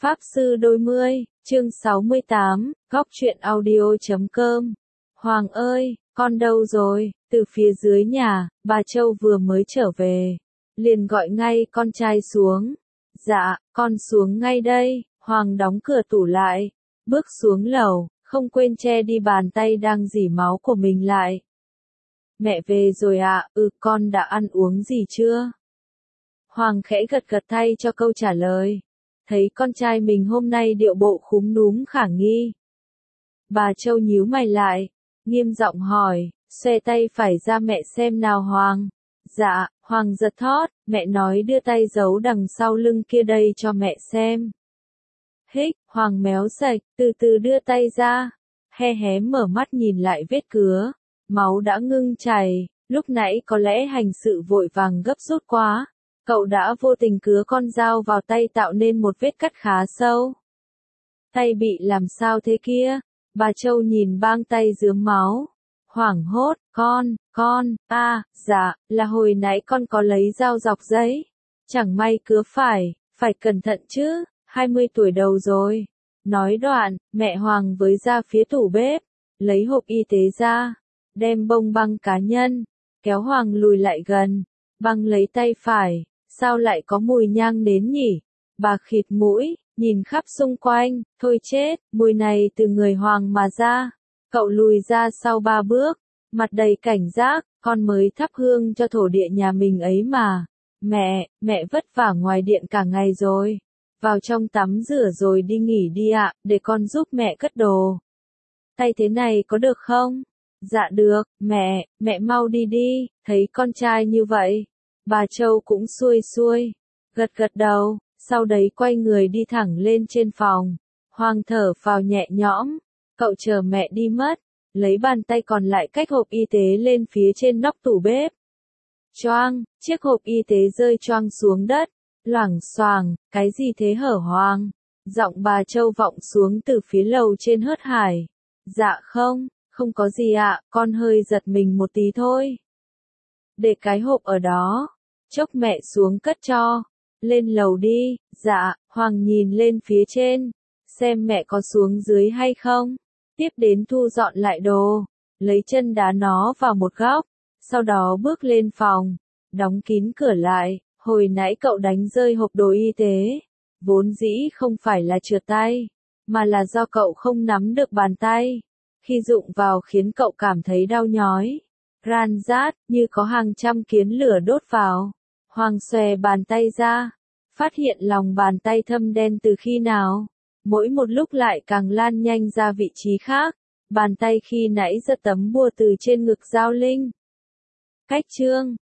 Pháp Sư Đôi Mươi, chương 68, góc truyện audio.com. Hoàng ơi, con đâu rồi? Từ phía dưới nhà, bà Châu vừa mới trở về. Liền gọi ngay con trai xuống. Dạ, con xuống ngay đây. Hoàng đóng cửa tủ lại. Bước xuống lầu, không quên che đi bàn tay đang rỉ máu của mình lại. Mẹ về rồi ạ, con đã ăn uống gì chưa? Hoàng khẽ gật gật thay cho câu trả lời. Thấy con trai mình hôm nay điệu bộ khúm núm khả nghi. Bà Châu nhíu mày lại, nghiêm giọng hỏi, xoe tay phải ra mẹ xem nào Hoàng. Dạ, Hoàng giật thót, mẹ nói đưa tay giấu đằng sau lưng kia đây cho mẹ xem. Hích, Hoàng méo sạch, từ từ đưa tay ra, hé mở mắt nhìn lại vết cứa, máu đã ngưng chảy, lúc nãy có lẽ hành sự vội vàng gấp rút quá. Cậu đã vô tình cứa con dao vào tay tạo nên một vết cắt khá sâu. Tay bị làm sao thế kia? Bà Châu nhìn bang tay rướm máu. Hoảng hốt, dạ, là hồi nãy con có lấy dao dọc giấy. Chẳng may cứa phải cẩn thận chứ, 20 tuổi đầu rồi. Nói đoạn, mẹ Hoàng với ra phía tủ bếp, lấy hộp y tế ra, đem bông băng cá nhân, kéo Hoàng lùi lại gần, băng lấy tay phải. Sao lại có mùi nhang nến nhỉ? Bà khịt mũi, nhìn khắp xung quanh, thôi chết, mùi này từ người Hoàng mà ra. Cậu lùi ra sau 3 bước, mặt đầy cảnh giác, con mới thắp hương cho thổ địa nhà mình ấy mà. Mẹ vất vả ngoài điện cả ngày rồi. Vào trong tắm rửa rồi đi nghỉ đi ạ, để con giúp mẹ cất đồ. Tay thế này có được không? Dạ được, mẹ mau đi đi, thấy con trai như vậy. Bà Châu cũng xuôi, gật đầu, sau đấy quay người đi thẳng lên trên phòng. Hoàng thở phào nhẹ nhõm, cậu chờ mẹ đi mất, lấy bàn tay còn lại cách hộp y tế lên phía trên nóc tủ bếp. Choang, chiếc hộp y tế rơi choang xuống đất, loảng xoảng, cái gì thế hở Hoàng? Giọng bà Châu vọng xuống từ phía lầu trên hớt hải. Dạ không có gì ạ, con hơi giật mình một tí thôi. Để cái hộp ở đó. Chốc mẹ xuống cất cho. Lên lầu đi, dạ, Hoàng nhìn lên phía trên. Xem mẹ có xuống dưới hay không. Tiếp đến thu dọn lại đồ. Lấy chân đá nó vào một góc. Sau đó bước lên phòng. Đóng kín cửa lại. Hồi nãy cậu đánh rơi hộp đồ y tế. Vốn dĩ không phải là trượt tay. Mà là do cậu không nắm được bàn tay. Khi đụng vào khiến cậu cảm thấy đau nhói. Ran rát, như có hàng trăm kiến lửa đốt vào. Hoàng xòe bàn tay ra, phát hiện lòng bàn tay thâm đen từ khi nào. Mỗi một lúc lại càng lan nhanh ra vị trí khác. Bàn tay khi nãy giật tấm bùa từ trên ngực Giao Linh. Cách chương